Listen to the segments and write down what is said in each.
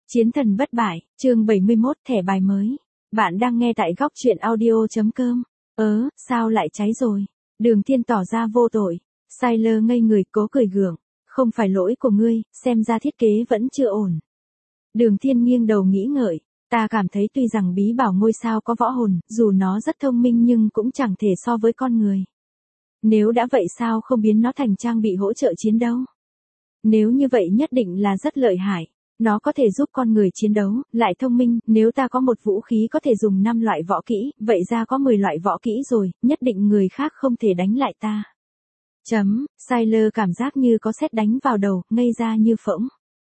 Chiến thần bất bại, chương 71 thẻ bài mới. Bạn đang nghe tại góc truyện audio.com. Sao lại cháy rồi? Đường Thiên tỏ ra vô tội. Sylar ngây người cố cười gượng. Không phải lỗi của ngươi, xem ra thiết kế vẫn chưa ổn. Đường Thiên nghiêng đầu nghĩ ngợi. Ta cảm thấy tuy rằng bí bảo ngôi sao có võ hồn, dù nó rất thông minh nhưng cũng chẳng thể so với con người. Nếu đã vậy sao không biến nó thành trang bị hỗ trợ chiến đấu? Nếu như vậy nhất định là rất lợi hại. Nó có thể giúp con người chiến đấu, lại thông minh, nếu ta có một vũ khí có thể dùng 5 loại võ kỹ, vậy ra có 10 loại võ kỹ rồi, nhất định người khác không thể đánh lại ta. Sylar cảm giác như có sét đánh vào đầu, ngây ra như phỗng.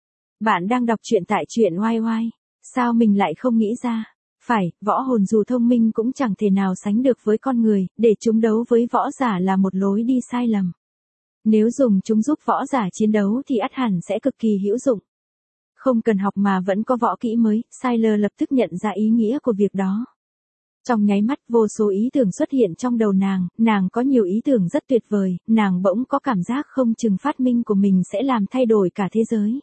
Bạn đang đọc truyện tại truyện YY. Sao mình lại không nghĩ ra? Phải, võ hồn dù thông minh cũng chẳng thể nào sánh được với con người, để chúng đấu với võ giả là một lối đi sai lầm. Nếu dùng chúng giúp võ giả chiến đấu thì ắt hẳn sẽ cực kỳ hữu dụng. Không cần học mà vẫn có võ kỹ mới, Sylar lập tức nhận ra ý nghĩa của việc đó. Trong nháy mắt vô số ý tưởng xuất hiện trong đầu nàng có nhiều ý tưởng rất tuyệt vời, nàng bỗng có cảm giác không chừng phát minh của mình sẽ làm thay đổi cả thế giới.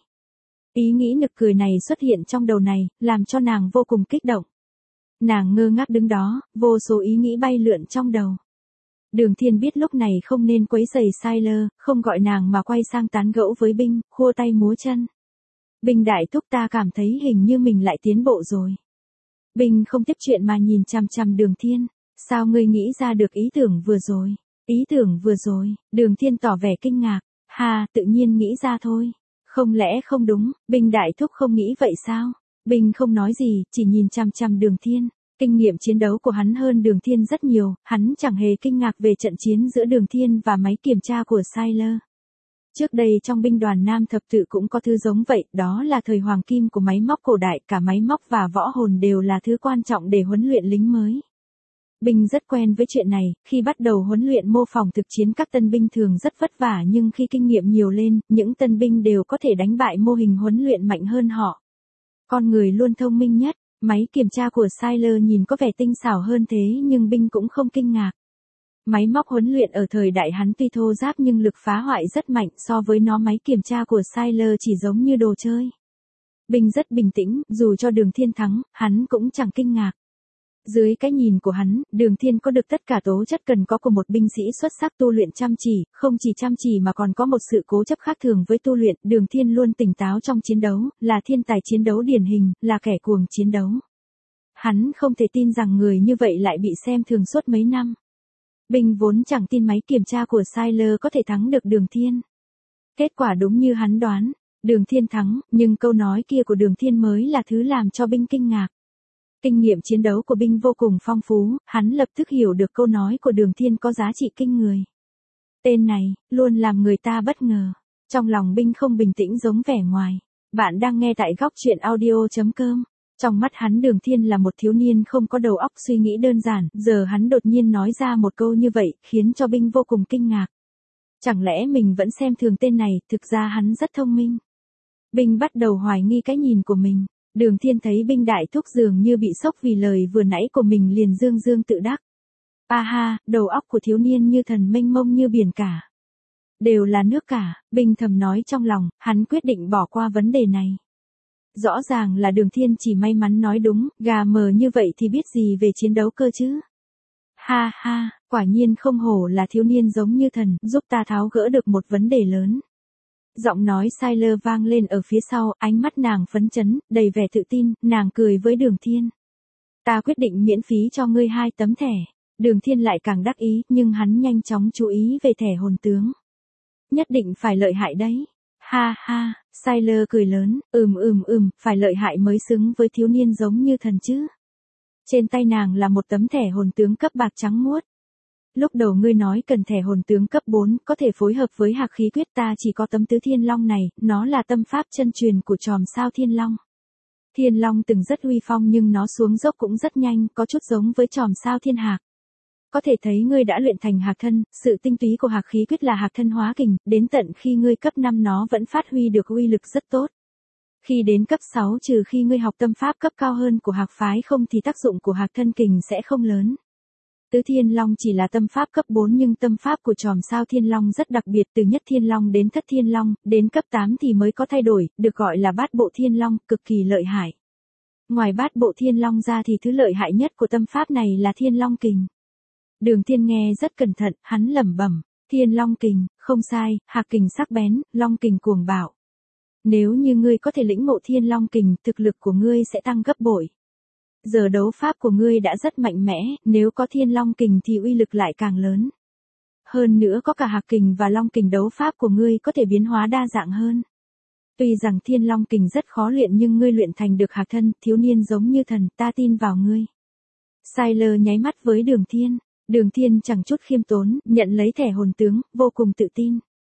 Ý nghĩ nực cười này xuất hiện trong đầu này, làm cho nàng vô cùng kích động. Nàng ngơ ngác đứng đó, vô số ý nghĩ bay lượn trong đầu. Đường Thiên biết lúc này không nên quấy rầy Sylar, không gọi nàng mà quay sang tán gẫu với Binh, khua tay múa chân. Binh đại thúc, ta cảm thấy hình như mình lại tiến bộ rồi. Binh không tiếp chuyện mà nhìn chằm chằm Đường Thiên. Sao ngươi nghĩ ra được ý tưởng vừa rồi? Ý tưởng vừa rồi, Đường Thiên tỏ vẻ kinh ngạc. Tự nhiên nghĩ ra thôi. Không lẽ không đúng, Binh đại thúc không nghĩ vậy sao? Binh không nói gì, chỉ nhìn chằm chằm Đường Thiên. Kinh nghiệm chiến đấu của hắn hơn Đường Thiên rất nhiều, hắn chẳng hề kinh ngạc về trận chiến giữa Đường Thiên và máy kiểm tra của Sylar. Trước đây trong binh đoàn Nam Thập Tự cũng có thứ giống vậy, đó là thời hoàng kim của máy móc cổ đại, cả máy móc và võ hồn đều là thứ quan trọng để huấn luyện lính mới. Binh rất quen với chuyện này, khi bắt đầu huấn luyện mô phỏng thực chiến các tân binh thường rất vất vả nhưng khi kinh nghiệm nhiều lên, những tân binh đều có thể đánh bại mô hình huấn luyện mạnh hơn họ. Con người luôn thông minh nhất, máy kiểm tra của Sylar nhìn có vẻ tinh xảo hơn thế nhưng Binh cũng không kinh ngạc. Máy móc huấn luyện ở thời đại hắn tuy thô ráp nhưng lực phá hoại rất mạnh, so với nó máy kiểm tra của Sylar chỉ giống như đồ chơi. Binh rất bình tĩnh, dù cho Đường Thiên thắng, hắn cũng chẳng kinh ngạc. Dưới cái nhìn của hắn, Đường Thiên có được tất cả tố chất cần có của một binh sĩ xuất sắc, tu luyện chăm chỉ, không chỉ chăm chỉ mà còn có một sự cố chấp khác thường với tu luyện. Đường Thiên luôn tỉnh táo trong chiến đấu, là thiên tài chiến đấu điển hình, là kẻ cuồng chiến đấu. Hắn không thể tin rằng người như vậy lại bị xem thường suốt mấy năm. Binh vốn chẳng tin máy kiểm tra của Sylar có thể thắng được Đường Thiên. Kết quả đúng như hắn đoán, Đường Thiên thắng, nhưng câu nói kia của Đường Thiên mới là thứ làm cho Binh kinh ngạc. Kinh nghiệm chiến đấu của Binh vô cùng phong phú, hắn lập tức hiểu được câu nói của Đường Thiên có giá trị kinh người. Tên này, luôn làm người ta bất ngờ. Trong lòng Binh không bình tĩnh giống vẻ ngoài. Bạn đang nghe tại góc truyện audio.com. Trong mắt hắn Đường Thiên là một thiếu niên không có đầu óc suy nghĩ đơn giản, giờ hắn đột nhiên nói ra một câu như vậy, khiến cho Binh vô cùng kinh ngạc. Chẳng lẽ mình vẫn xem thường tên này, thực ra hắn rất thông minh. Binh bắt đầu hoài nghi cái nhìn của mình. Đường Thiên thấy Binh đại thúc dường như bị sốc vì lời vừa nãy của mình liền dương dương tự đắc. Đầu óc của thiếu niên như thần mênh mông như biển cả. Đều là nước cả, Binh thầm nói trong lòng, hắn quyết định bỏ qua vấn đề này. Rõ ràng là Đường Thiên chỉ may mắn nói đúng, gà mờ như vậy thì biết gì về chiến đấu cơ chứ. Quả nhiên không hổ là thiếu niên giống như thần, giúp ta tháo gỡ được một vấn đề lớn. Giọng nói Sylar vang lên ở phía sau, ánh mắt nàng phấn chấn, đầy vẻ tự tin, nàng cười với Đường Thiên. Ta quyết định miễn phí cho ngươi 2 tấm thẻ. Đường Thiên lại càng đắc ý, nhưng hắn nhanh chóng chú ý về thẻ hồn tướng. Nhất định phải lợi hại đấy. Sylar cười lớn, phải lợi hại mới xứng với thiếu niên giống như thần chứ. Trên tay nàng là một tấm thẻ hồn tướng cấp bạc trắng muốt. Lúc đầu ngươi nói cần thẻ hồn tướng cấp 4, có thể phối hợp với hạc khí quyết, ta chỉ có tấm tứ thiên long này, nó là tâm pháp chân truyền của chòm sao thiên long. Thiên long từng rất uy phong nhưng nó xuống dốc cũng rất nhanh, có chút giống với chòm sao thiên hạc. Có thể thấy ngươi đã luyện thành hạc thân, sự tinh túy của hạc khí quyết là hạc thân hóa kình, đến tận khi ngươi cấp 5 nó vẫn phát huy được uy lực rất tốt. Khi đến cấp 6 trừ khi ngươi học tâm pháp cấp cao hơn của hạc phái không thì tác dụng của hạc thân kình sẽ không lớn. Tứ Thiên Long chỉ là tâm pháp cấp 4 nhưng tâm pháp của chòm sao Thiên Long rất đặc biệt, từ Nhất Thiên Long đến Thất Thiên Long, đến cấp 8 thì mới có thay đổi, được gọi là Bát Bộ Thiên Long, cực kỳ lợi hại. Ngoài Bát Bộ Thiên Long ra thì thứ lợi hại nhất của tâm pháp này là Thiên Long Kình. Đường Thiên nghe rất cẩn thận, hắn lẩm bẩm, Thiên Long Kình, không sai, hạc kình sắc bén, long kình cuồng bạo. Nếu như ngươi có thể lĩnh ngộ Thiên Long Kình, thực lực của ngươi sẽ tăng gấp bội. Giờ đấu pháp của ngươi đã rất mạnh mẽ, nếu có Thiên Long Kình thì uy lực lại càng lớn. Hơn nữa có cả hạc kình và long kình, đấu pháp của ngươi có thể biến hóa đa dạng hơn. Tuy rằng Thiên Long Kình rất khó luyện nhưng ngươi luyện thành được hạc thân, thiếu niên giống như thần, ta tin vào ngươi. Sylar nháy mắt với Đường Thiên. Đường Thiên chẳng chút khiêm tốn, nhận lấy thẻ hồn tướng, vô cùng tự tin.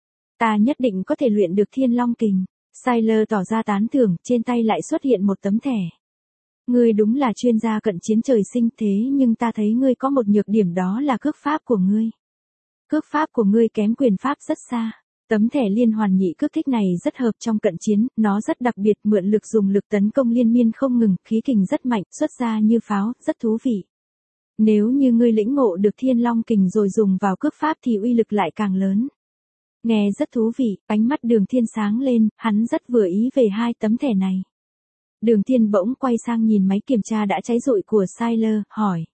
Ta nhất định có thể luyện được Thiên Long Kình. Sylar tỏ ra tán thưởng, trên tay lại xuất hiện một tấm thẻ. Ngươi đúng là chuyên gia cận chiến trời sinh, thế nhưng ta thấy ngươi có một nhược điểm, đó là cước pháp của ngươi. Cước pháp của ngươi kém quyền pháp rất xa. Tấm thẻ liên hoàn nhị cước thích này rất hợp trong cận chiến, nó rất đặc biệt, mượn lực dùng lực tấn công liên miên không ngừng, khí kình rất mạnh, xuất ra như pháo, rất thú vị. Nếu như ngươi lĩnh ngộ được Thiên Long Kình rồi dùng vào cước pháp thì uy lực lại càng lớn. Nghe rất thú vị, ánh mắt Đường Thiên sáng lên, hắn rất vừa ý về hai tấm thẻ này. Đường Thiên bỗng quay sang nhìn máy kiểm tra đã cháy rụi của Sylar, hỏi.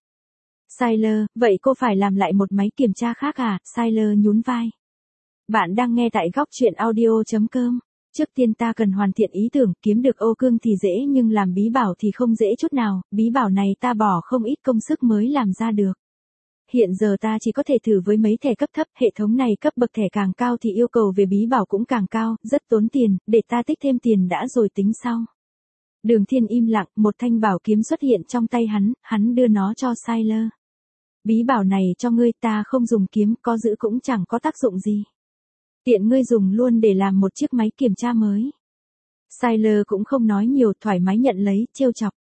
Sylar, vậy cô phải làm lại một máy kiểm tra khác à? Sylar nhún vai. Bạn đang nghe tại góc truyện audio.com. Trước tiên ta cần hoàn thiện ý tưởng, kiếm được ô cương thì dễ nhưng làm bí bảo thì không dễ chút nào, bí bảo này ta bỏ không ít công sức mới làm ra được. Hiện giờ ta chỉ có thể thử với mấy thẻ cấp thấp, hệ thống này cấp bậc thẻ càng cao thì yêu cầu về bí bảo cũng càng cao, rất tốn tiền, để ta tích thêm tiền đã rồi tính sau. Đường Thiên im lặng, một thanh bảo kiếm xuất hiện trong tay hắn đưa nó cho Sylar. Bí bảo này cho ngươi, ta không dùng kiếm, có giữ cũng chẳng có tác dụng gì. Tiện ngươi dùng luôn để làm một chiếc máy kiểm tra mới. Sylar cũng không nói nhiều, thoải mái nhận lấy, trêu chọc.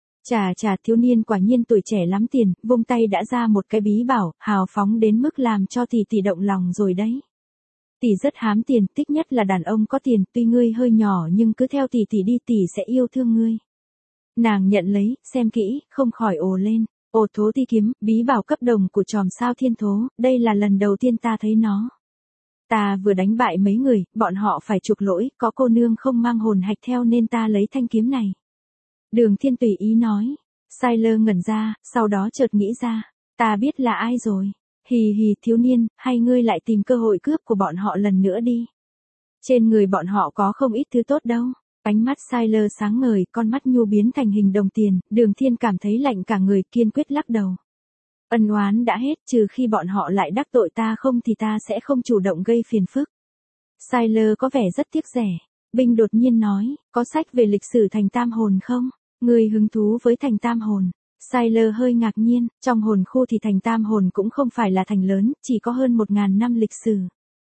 Chà, thiếu niên quả nhiên tuổi trẻ lắm tiền, vung tay đã ra một cái bí bảo, hào phóng đến mức làm cho tỷ động lòng rồi đấy. Tỷ rất hám tiền, thích nhất là đàn ông có tiền, tuy ngươi hơi nhỏ nhưng cứ theo tỷ đi, tỷ sẽ yêu thương ngươi. Nàng nhận lấy, xem kỹ, không khỏi ồ lên. Ồ, Thố Ti kiếm, bí bảo cấp đồng của chòm sao Thiên Thố, đây là lần đầu tiên ta thấy nó. Ta vừa đánh bại mấy người, bọn họ phải chuộc lỗi, có cô nương không mang hồn hạch theo nên ta lấy thanh kiếm này. Đường Thiên tùy ý nói. Sylar ngẩn ra, sau đó chợt nghĩ ra, ta biết là ai rồi. Hì, thiếu niên, hay ngươi lại tìm cơ hội cướp của bọn họ lần nữa đi. Trên người bọn họ có không ít thứ tốt đâu. Ánh mắt Sylar sáng ngời, con mắt nhu biến thành hình đồng tiền, Đường Thiên cảm thấy lạnh cả người, kiên quyết lắc đầu. Ân oán đã hết, trừ khi bọn họ lại đắc tội ta, không thì ta sẽ không chủ động gây phiền phức. Sylar có vẻ rất tiếc rẻ. Binh đột nhiên nói, có sách về lịch sử thành tam hồn không? Ngươi hứng thú với thành tam hồn? Sylar hơi ngạc nhiên, trong hồn khu thì thành tam hồn cũng không phải là thành lớn, chỉ có hơn 1000 năm lịch sử.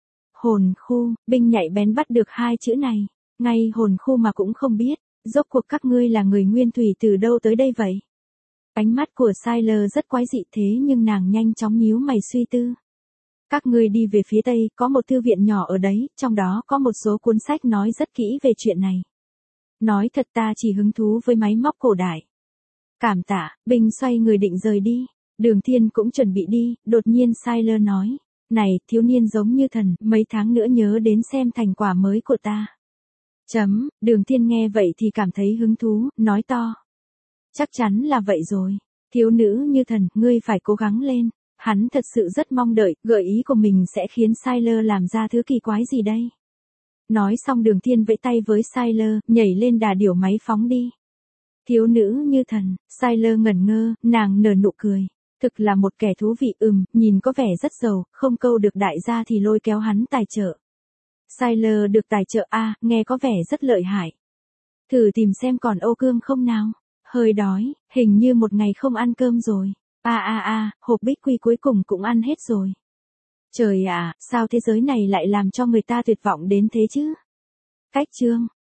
Hồn khu, Binh nhạy bén bắt được hai chữ này, ngay hồn khu mà cũng không biết, rốt cuộc các ngươi là người nguyên thủy từ đâu tới đây vậy? Ánh mắt của Sylar rất quái dị, thế nhưng nàng nhanh chóng nhíu mày suy tư. Các ngươi đi về phía tây, có một thư viện nhỏ ở đấy, trong đó có một số cuốn sách nói rất kỹ về chuyện này. Nói thật ta chỉ hứng thú với máy móc cổ đại. Cảm tạ, Binh xoay người định rời đi. Đường Thiên cũng chuẩn bị đi, đột nhiên Sylar nói. Này, thiếu niên giống như thần, mấy tháng nữa nhớ đến xem thành quả mới của ta. Đường Thiên nghe vậy thì cảm thấy hứng thú, nói to. Chắc chắn là vậy rồi. Thiếu nữ như thần, ngươi phải cố gắng lên. Hắn thật sự rất mong đợi, gợi ý của mình sẽ khiến Sylar làm ra thứ kỳ quái gì đây. Nói xong Đường Thiên vẫy tay với Sylar, nhảy lên đà điểu máy phóng đi. Thiếu nữ như thần, Sylar ngẩn ngơ, nàng nở nụ cười. Thực là một kẻ thú vị, nhìn có vẻ rất giàu, không câu được đại gia thì lôi kéo hắn tài trợ. Sylar được tài trợ nghe có vẻ rất lợi hại. Thử tìm xem còn ô cương không nào. Hơi đói, hình như một ngày không ăn cơm rồi. Hộp bích quy cuối cùng cũng ăn hết rồi. Trời ạ, sao thế giới này lại làm cho người ta tuyệt vọng đến thế chứ? Cách chương